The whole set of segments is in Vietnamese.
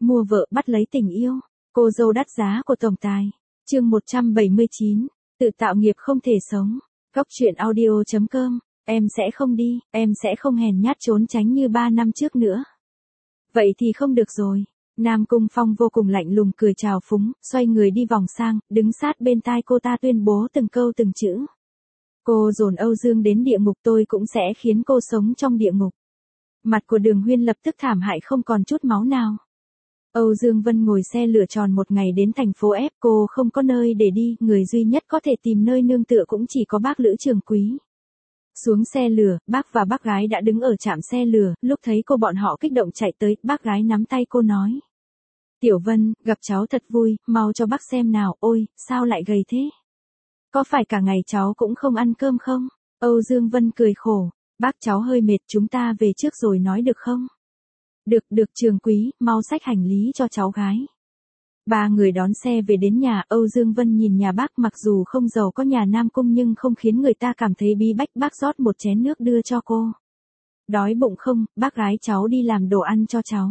mua vợ bắt lấy tình yêu. Cô dâu đắt giá của tổng tài. Chương 179. Tự tạo nghiệp không thể sống. Góc truyện audio.com. Em sẽ không đi, em sẽ không hèn nhát trốn tránh như 3 năm trước nữa. Vậy thì không được rồi. Nam Cung Phong vô cùng lạnh lùng cười chào phúng, xoay người đi vòng sang, đứng sát bên tai cô ta tuyên bố từng câu từng chữ. Cô dồn Âu Dương đến địa ngục, tôi cũng sẽ khiến cô sống trong địa ngục. Mặt của Đường Huyên lập tức thảm hại không còn chút máu nào. Âu Dương Vân ngồi xe lửa tròn một ngày đến thành phố F, cô không có nơi để đi, người duy nhất có thể tìm nơi nương tựa cũng chỉ có bác Lữ Trường Quý. Xuống xe lửa, bác và bác gái đã đứng ở trạm xe lửa, lúc thấy cô bọn họ kích động chạy tới, bác gái nắm tay cô nói. Tiểu Vân, gặp cháu thật vui, mau cho bác xem nào, ôi, sao lại gầy thế? Có phải cả ngày cháu cũng không ăn cơm không? Âu Dương Vân cười khổ, bác cháu hơi mệt, chúng ta về trước rồi nói được không? Được Trường Quý, mau xách hành lý cho cháu gái. Ba người đón xe về đến nhà, Âu Dương Vân nhìn nhà bác mặc dù không giàu có nhà Nam Cung nhưng không khiến người ta cảm thấy bí bách, bác rót một chén nước đưa cho cô. Đói bụng không, bác gái cháu đi làm đồ ăn cho cháu.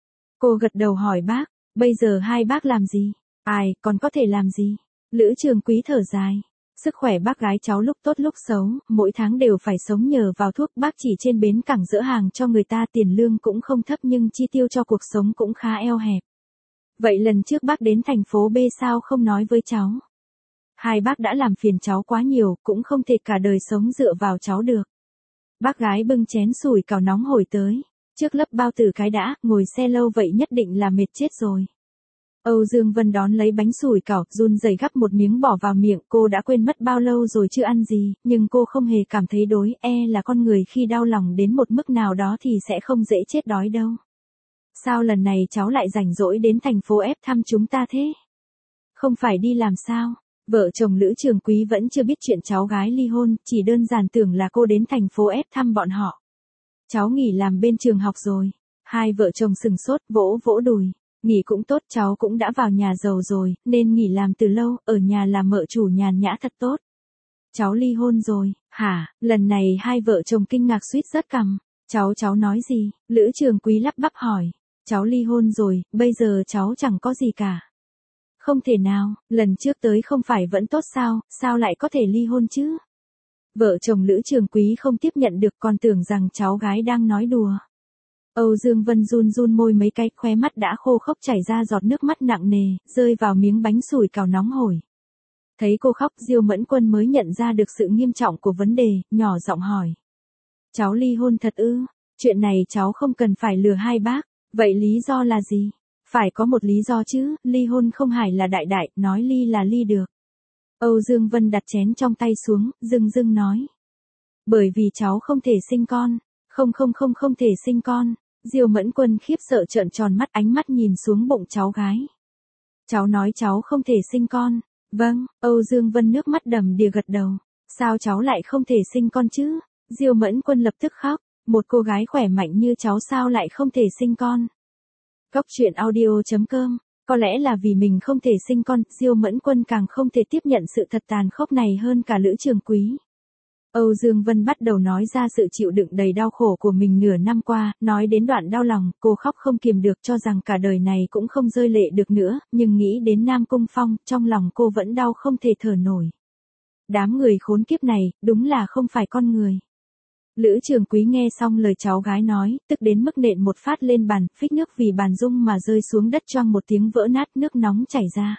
Cô gật đầu hỏi bác, bây giờ hai bác làm gì? Ai, còn có thể làm gì? Lữ Trường Quý thở dài. Sức khỏe bác gái cháu lúc tốt lúc xấu, mỗi tháng đều phải sống nhờ vào thuốc, bác chỉ trên bến cảng dỡ hàng cho người ta, tiền lương cũng không thấp nhưng chi tiêu cho cuộc sống cũng khá eo hẹp. Vậy lần trước bác đến thành phố B sao không nói với cháu? Hai bác đã làm phiền cháu quá nhiều, cũng không thể cả đời sống dựa vào cháu được. Bác gái bưng chén sủi cảo nóng hổi tới. Trước lấp bao tử cái đã, ngồi xe lâu vậy nhất định là mệt chết rồi. Âu Dương Vân đón lấy bánh sủi cảo, run rẩy gắp một miếng bỏ vào miệng, cô đã quên mất bao lâu rồi chưa ăn gì, nhưng cô không hề cảm thấy đói, là con người khi đau lòng đến một mức nào đó thì sẽ không dễ chết đói đâu. Sao lần này cháu lại rảnh rỗi đến thành phố F thăm chúng ta thế? Không phải đi làm sao? Vợ chồng Lữ Trường Quý vẫn chưa biết chuyện cháu gái ly hôn, chỉ đơn giản tưởng là cô đến thành phố F thăm bọn họ. Cháu nghỉ làm bên trường học rồi. Hai vợ chồng sừng sốt, vỗ vỗ đùi. Nghỉ cũng tốt, cháu cũng đã vào nhà giàu rồi, nên nghỉ làm từ lâu, ở nhà làm mợ chủ nhàn nhã thật tốt. Cháu ly hôn rồi, hả? Lần này hai vợ chồng kinh ngạc suýt rớt cằm. Cháu nói gì? Lữ Trường Quý lắp bắp hỏi. Cháu ly hôn rồi, bây giờ cháu chẳng có gì cả. Không thể nào, lần trước tới không phải vẫn tốt sao lại có thể ly hôn chứ? Vợ chồng Lữ Trường Quý không tiếp nhận được, còn tưởng rằng cháu gái đang nói đùa. Âu Dương Vân run môi mấy cái, khóe mắt đã khô khốc chảy ra giọt nước mắt nặng nề, rơi vào miếng bánh sủi cảo nóng hổi. Thấy cô khóc, Diêu Mẫn Quân mới nhận ra được sự nghiêm trọng của vấn đề, nhỏ giọng hỏi. Cháu ly hôn thật ư? Chuyện này cháu không cần phải lừa hai bác, vậy lý do là gì? Phải có một lý do chứ, ly hôn không phải là đại, nói ly là ly được. Âu Dương Vân đặt chén trong tay xuống, dưng nói. Bởi vì cháu không thể sinh con. Không thể sinh con. Diêu Mẫn Quân khiếp sợ trợn tròn mắt, ánh mắt nhìn xuống bụng cháu gái. Cháu nói cháu không thể sinh con. Vâng, Âu Dương Vân nước mắt đầm đìa gật đầu. Sao cháu lại không thể sinh con chứ? Diêu Mẫn Quân lập tức khóc. Một cô gái khỏe mạnh như cháu sao lại không thể sinh con? Góc truyện audio.com. Có lẽ là vì mình không thể sinh con, Diêu Mẫn Quân càng không thể tiếp nhận sự thật tàn khốc này hơn cả Lữ Trường Quý. Âu Dương Vân bắt đầu nói ra sự chịu đựng đầy đau khổ của mình nửa năm qua, nói đến đoạn đau lòng, cô khóc không kiềm được, cho rằng cả đời này cũng không rơi lệ được nữa, nhưng nghĩ đến Nam Cung Phong, trong lòng cô vẫn đau không thể thở nổi. Đám người khốn kiếp này, đúng là không phải con người. Lữ Trường Quý nghe xong lời cháu gái nói, tức đến mức nện một phát lên bàn, phích nước vì bàn rung mà rơi xuống đất choang một tiếng vỡ nát, nước nóng chảy ra.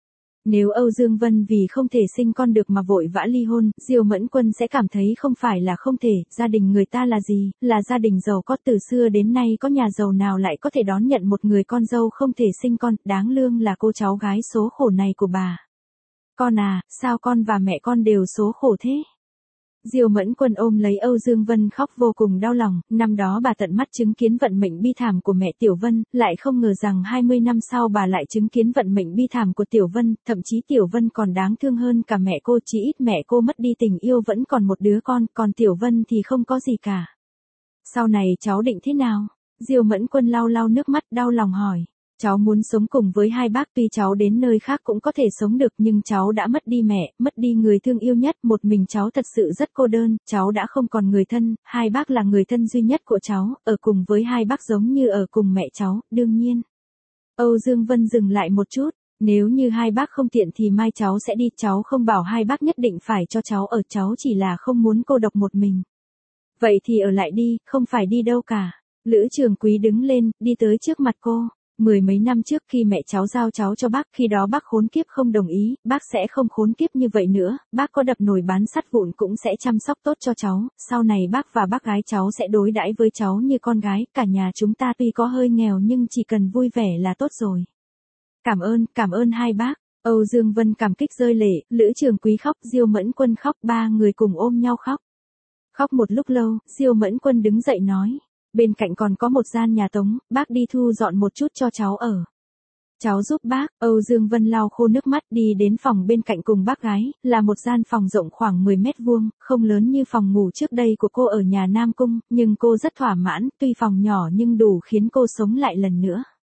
Nếu Âu Dương Vân vì không thể sinh con được mà vội vã ly hôn, Diêu Mẫn Quân sẽ cảm thấy không phải là không thể, gia đình người ta là gì, là gia đình giàu có, từ xưa đến nay có nhà giàu nào lại có thể đón nhận một người con dâu không thể sinh con, đáng lương là cô cháu gái số khổ này của bà. Con à, sao con và mẹ con đều số khổ thế? Diêu Mẫn Quân ôm lấy Âu Dương Vân khóc vô cùng đau lòng, năm đó bà tận mắt chứng kiến vận mệnh bi thảm của mẹ Tiểu Vân, lại không ngờ rằng 20 năm sau bà lại chứng kiến vận mệnh bi thảm của Tiểu Vân, thậm chí Tiểu Vân còn đáng thương hơn cả mẹ cô, chỉ ít mẹ cô mất đi tình yêu vẫn còn một đứa con, còn Tiểu Vân thì không có gì cả. Sau này cháu định thế nào? Diêu Mẫn Quân lau nước mắt đau lòng hỏi. Cháu muốn sống cùng với hai bác, tuy cháu đến nơi khác cũng có thể sống được nhưng cháu đã mất đi mẹ, mất đi người thương yêu nhất, một mình cháu thật sự rất cô đơn, cháu đã không còn người thân, hai bác là người thân duy nhất của cháu, ở cùng với hai bác giống như ở cùng mẹ cháu, đương nhiên. Âu Dương Vân dừng lại một chút, nếu như hai bác không tiện thì mai cháu sẽ đi, cháu không bảo hai bác nhất định phải cho cháu ở, cháu chỉ là không muốn cô độc một mình. Vậy thì ở lại đi, không phải đi đâu cả. Lữ Trường Quý đứng lên, đi tới trước mặt cô. 10 mấy năm trước khi mẹ cháu giao cháu cho bác, khi đó bác khốn kiếp không đồng ý, bác sẽ không khốn kiếp như vậy nữa, bác có đập nồi bán sắt vụn cũng sẽ chăm sóc tốt cho cháu, sau này bác và bác gái cháu sẽ đối đãi với cháu như con gái, cả nhà chúng ta tuy có hơi nghèo nhưng chỉ cần vui vẻ là tốt rồi. Cảm ơn hai bác. Âu Dương Vân cảm kích rơi lệ, Lữ Trường Quý khóc, Diêu Mẫn Quân khóc, ba người cùng ôm nhau khóc. Khóc một lúc lâu, Diêu Mẫn Quân đứng dậy nói. Bên cạnh còn có một gian nhà tống, bác đi thu dọn một chút cho cháu ở. Cháu giúp bác. Âu Dương Vân lau khô nước mắt đi đến phòng bên cạnh cùng bác gái, là một gian phòng rộng khoảng 10 mét vuông, không lớn như phòng ngủ trước đây của cô ở nhà Nam Cung, nhưng cô rất thỏa mãn, tuy phòng nhỏ nhưng đủ khiến cô sống lại lần nữa.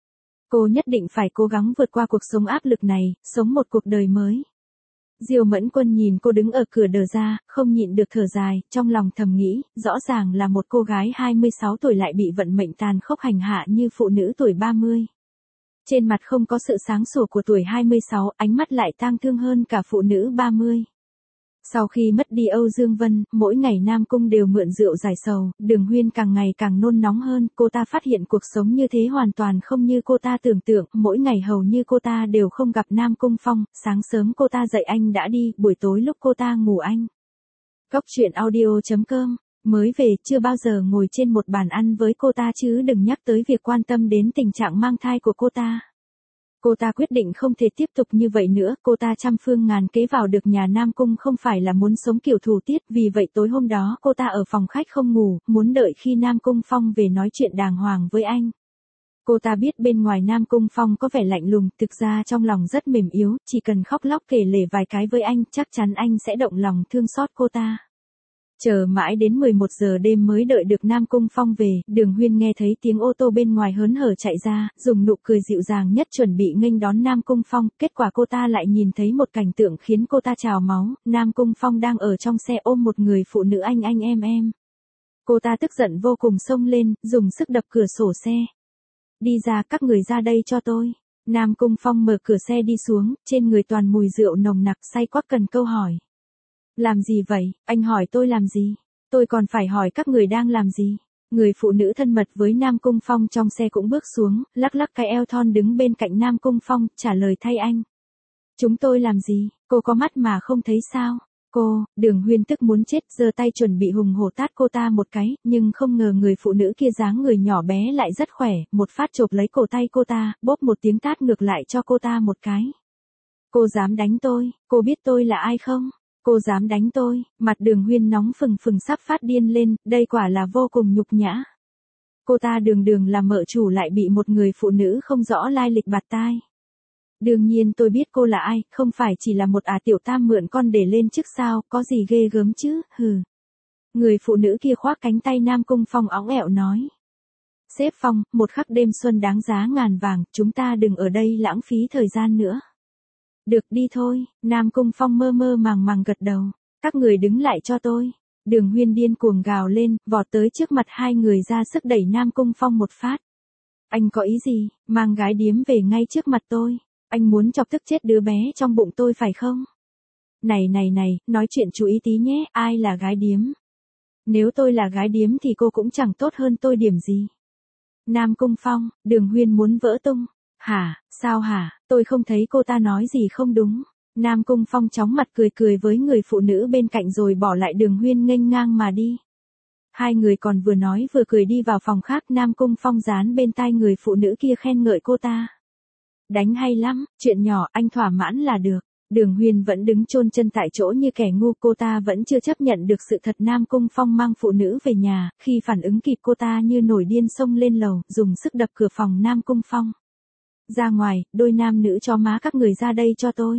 Cô nhất định phải cố gắng vượt qua cuộc sống áp lực này, sống một cuộc đời mới. Diêu Mẫn Quân nhìn cô đứng ở cửa đờ ra, không nhịn được thở dài, trong lòng thầm nghĩ, rõ ràng là một cô gái 26 tuổi lại bị vận mệnh tàn khốc hành hạ như phụ nữ tuổi 30. Trên mặt không có sự sáng sủa của tuổi 26, ánh mắt lại tang thương hơn cả phụ nữ 30. Sau khi mất đi Âu Dương Vân, mỗi ngày Nam Cung đều mượn rượu giải sầu, Đường Huyên càng ngày càng nôn nóng hơn, cô ta phát hiện cuộc sống như thế hoàn toàn không như cô ta tưởng tượng, mỗi ngày hầu như cô ta đều không gặp Nam Cung Phong, sáng sớm cô ta dậy anh đã đi, buổi tối lúc cô ta ngủ anh. Góc truyện audio.com, mới về, chưa bao giờ ngồi trên một bàn ăn với cô ta chứ đừng nhắc tới việc quan tâm đến tình trạng mang thai của cô ta. Cô ta quyết định không thể tiếp tục như vậy nữa, cô ta trăm phương ngàn kế vào được nhà Nam Cung không phải là muốn sống kiểu thủ tiết, vì vậy tối hôm đó cô ta ở phòng khách không ngủ, muốn đợi khi Nam Cung Phong về nói chuyện đàng hoàng với anh. Cô ta biết bên ngoài Nam Cung Phong có vẻ lạnh lùng, thực ra trong lòng rất mềm yếu, chỉ cần khóc lóc kể lể vài cái với anh, chắc chắn anh sẽ động lòng thương xót cô ta. Chờ mãi đến 11 giờ đêm mới đợi được Nam Cung Phong về, Đường Huyên nghe thấy tiếng ô tô bên ngoài hớn hở chạy ra, dùng nụ cười dịu dàng nhất chuẩn bị nghênh đón Nam Cung Phong, kết quả cô ta lại nhìn thấy một cảnh tượng khiến cô ta trào máu, Nam Cung Phong đang ở trong xe ôm một người phụ nữ anh em. Cô ta tức giận vô cùng xông lên, dùng sức đập cửa sổ xe. Đi ra, các người ra đây cho tôi. Nam Cung Phong mở cửa xe đi xuống, trên người toàn mùi rượu nồng nặc, say quắc cần câu hỏi. Làm gì vậy, anh hỏi tôi làm gì? Tôi còn phải hỏi các người đang làm gì? Người phụ nữ thân mật với Nam Cung Phong trong xe cũng bước xuống, lắc lắc cái eo thon đứng bên cạnh Nam Cung Phong, trả lời thay anh. Chúng tôi làm gì, cô có mắt mà không thấy sao? Cô, Đường Huyên tức muốn chết, giơ tay chuẩn bị hùng hổ tát cô ta một cái, nhưng không ngờ người phụ nữ kia dáng người nhỏ bé lại rất khỏe, một phát chộp lấy cổ tay cô ta, bóp một tiếng tát ngược lại cho cô ta một cái. Cô dám đánh tôi, cô biết tôi là ai không? Cô dám đánh tôi, mặt Đường Huyên nóng phừng phừng sắp phát điên lên, đây quả là vô cùng nhục nhã. Cô ta đường là mợ chủ lại bị một người phụ nữ không rõ lai lịch bạt tai. Đương nhiên tôi biết cô là ai, không phải chỉ là một tiểu tam mượn con để lên chức sao, có gì ghê gớm chứ, hừ. Người phụ nữ kia khoác cánh tay Nam Cung Phong óng ẹo nói. Sếp Phong, một khắc đêm xuân đáng giá ngàn vàng, chúng ta đừng ở đây lãng phí thời gian nữa. Được đi thôi, Nam Cung Phong mơ mơ màng gật đầu. Các người đứng lại cho tôi. Đường Huyên điên cuồng gào lên, vọt tới trước mặt hai người ra sức đẩy Nam Cung Phong một phát. Anh có ý gì, mang gái điếm về ngay trước mặt tôi. Anh muốn chọc tức chết đứa bé trong bụng tôi phải không? Này, nói chuyện chú ý tí nhé, ai là gái điếm? Nếu tôi là gái điếm thì cô cũng chẳng tốt hơn tôi điểm gì. Nam Cung Phong, Đường Huyên muốn vỡ tung. Hả, sao hả, tôi không thấy cô ta nói gì không đúng. Nam Cung Phong chóng mặt cười với người phụ nữ bên cạnh rồi bỏ lại Đường Huyên nghênh ngang mà đi. Hai người còn vừa nói vừa cười đi vào phòng khác, Nam Cung Phong dán bên tai người phụ nữ kia khen ngợi cô ta. Đánh hay lắm, chuyện nhỏ anh thỏa mãn là được. Đường Huyên vẫn đứng chôn chân tại chỗ như kẻ ngu, cô ta vẫn chưa chấp nhận được sự thật Nam Cung Phong mang phụ nữ về nhà, khi phản ứng kịp cô ta như nổi điên xông lên lầu, dùng sức đập cửa phòng Nam Cung Phong. Ra ngoài, đôi nam nữ cho má các người ra đây cho tôi.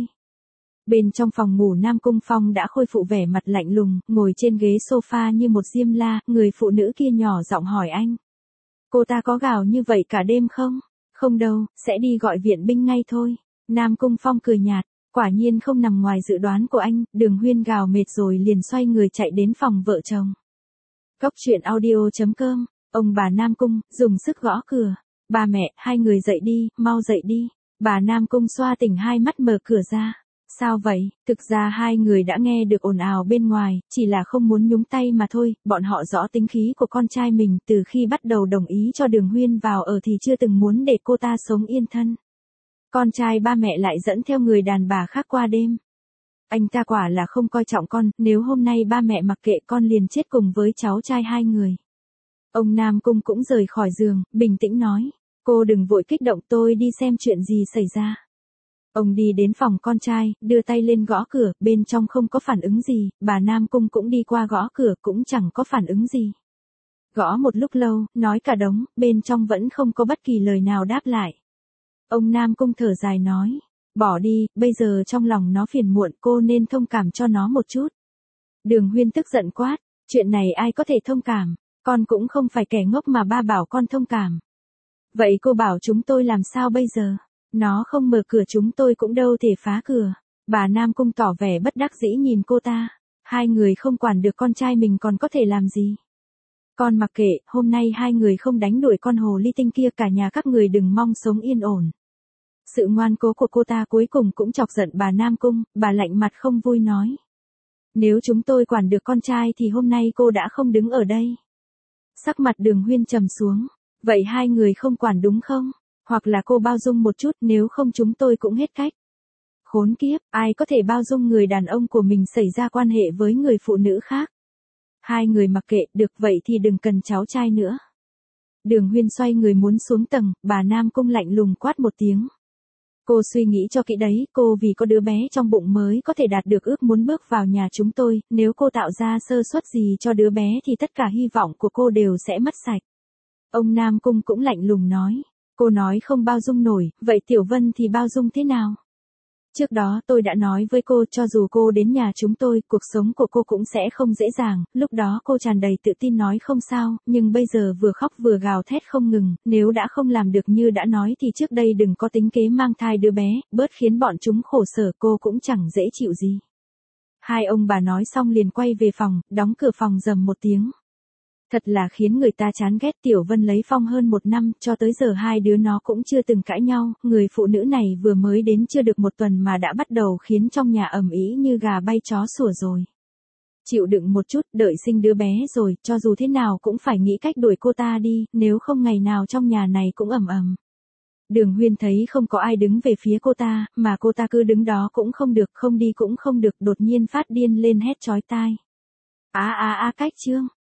Bên trong phòng ngủ Nam Cung Phong đã khôi phục vẻ mặt lạnh lùng, ngồi trên ghế sofa như một diêm la, người phụ nữ kia nhỏ giọng hỏi anh. Cô ta có gào như vậy cả đêm không? Không đâu, sẽ đi gọi viện binh ngay thôi. Nam Cung Phong cười nhạt, quả nhiên không nằm ngoài dự đoán của anh, Đường Huyên gào mệt rồi liền xoay người chạy đến phòng vợ chồng. Góc truyện audio.com, ông bà Nam Cung, dùng sức gõ cửa. Ba mẹ, hai người dậy đi, mau dậy đi. Bà Nam Cung xoa tỉnh hai mắt mở cửa ra. Sao vậy? Thực ra hai người đã nghe được ồn ào bên ngoài, chỉ là không muốn nhúng tay mà thôi, bọn họ rõ tính khí của con trai mình, từ khi bắt đầu đồng ý cho Đường Huyên vào ở thì chưa từng muốn để cô ta sống yên thân. Con trai ba mẹ lại dẫn theo người đàn bà khác qua đêm. Anh ta quả là không coi trọng con, nếu hôm nay ba mẹ mặc kệ con liền chết cùng với cháu trai hai người. Ông Nam Cung cũng rời khỏi giường, bình tĩnh nói, cô đừng vội kích động, tôi đi xem chuyện gì xảy ra. Ông đi đến phòng con trai, đưa tay lên gõ cửa, bên trong không có phản ứng gì, bà Nam Cung cũng đi qua gõ cửa cũng chẳng có phản ứng gì. Gõ một lúc lâu, nói cả đống, bên trong vẫn không có bất kỳ lời nào đáp lại. Ông Nam Cung thở dài nói, bỏ đi, bây giờ trong lòng nó phiền muộn, cô nên thông cảm cho nó một chút. Đường Huyên tức giận quát, chuyện này ai có thể thông cảm, con cũng không phải kẻ ngốc mà ba bảo con thông cảm. Vậy cô bảo chúng tôi làm sao bây giờ? Nó không mở cửa chúng tôi cũng đâu thể phá cửa. Bà Nam Cung tỏ vẻ bất đắc dĩ nhìn cô ta. Hai người không quản được con trai mình còn có thể làm gì? Con mặc kệ, hôm nay hai người không đánh đuổi con hồ ly tinh kia, cả nhà các người đừng mong sống yên ổn. Sự ngoan cố của cô ta cuối cùng cũng chọc giận bà Nam Cung, bà lạnh mặt không vui nói. Nếu chúng tôi quản được con trai thì hôm nay cô đã không đứng ở đây. Sắc mặt Đường Huyên trầm xuống. Vậy hai người không quản đúng không? Hoặc là cô bao dung một chút, nếu không chúng tôi cũng hết cách. Khốn kiếp, ai có thể bao dung người đàn ông của mình xảy ra quan hệ với người phụ nữ khác? Hai người mặc kệ, được vậy thì đừng cần cháu trai nữa. Đường Huyên xoay người muốn xuống tầng, bà Nam Cung lạnh lùng quát một tiếng. Cô suy nghĩ cho kỹ đấy, cô vì có đứa bé trong bụng mới có thể đạt được ước muốn bước vào nhà chúng tôi, nếu cô tạo ra sơ suất gì cho đứa bé thì tất cả hy vọng của cô đều sẽ mất sạch. Ông Nam Cung cũng lạnh lùng nói, cô nói không bao dung nổi, vậy Tiểu Vân thì bao dung thế nào? Trước đó tôi đã nói với cô, cho dù cô đến nhà chúng tôi, cuộc sống của cô cũng sẽ không dễ dàng, lúc đó cô tràn đầy tự tin nói không sao, nhưng bây giờ vừa khóc vừa gào thét không ngừng, nếu đã không làm được như đã nói thì trước đây đừng có tính kế mang thai đứa bé, bớt khiến bọn chúng khổ sở, cô cũng chẳng dễ chịu gì. Hai ông bà nói xong liền quay về phòng, đóng cửa phòng rầm một tiếng. Thật là khiến người ta chán ghét. Tiểu Vân lấy Phong hơn 1 năm, cho tới giờ hai đứa nó cũng chưa từng cãi nhau, người phụ nữ này vừa mới đến chưa được 1 tuần mà đã bắt đầu khiến trong nhà ầm ĩ như gà bay chó sủa rồi. Chịu đựng một chút, đợi sinh đứa bé rồi, cho dù thế nào cũng phải nghĩ cách đuổi cô ta đi, nếu không ngày nào trong nhà này cũng ầm ầm. Đường Huyên thấy không có ai đứng về phía cô ta, mà cô ta cứ đứng đó cũng không được, không đi cũng không được, đột nhiên phát điên lên hét chói tai. Cách Trương.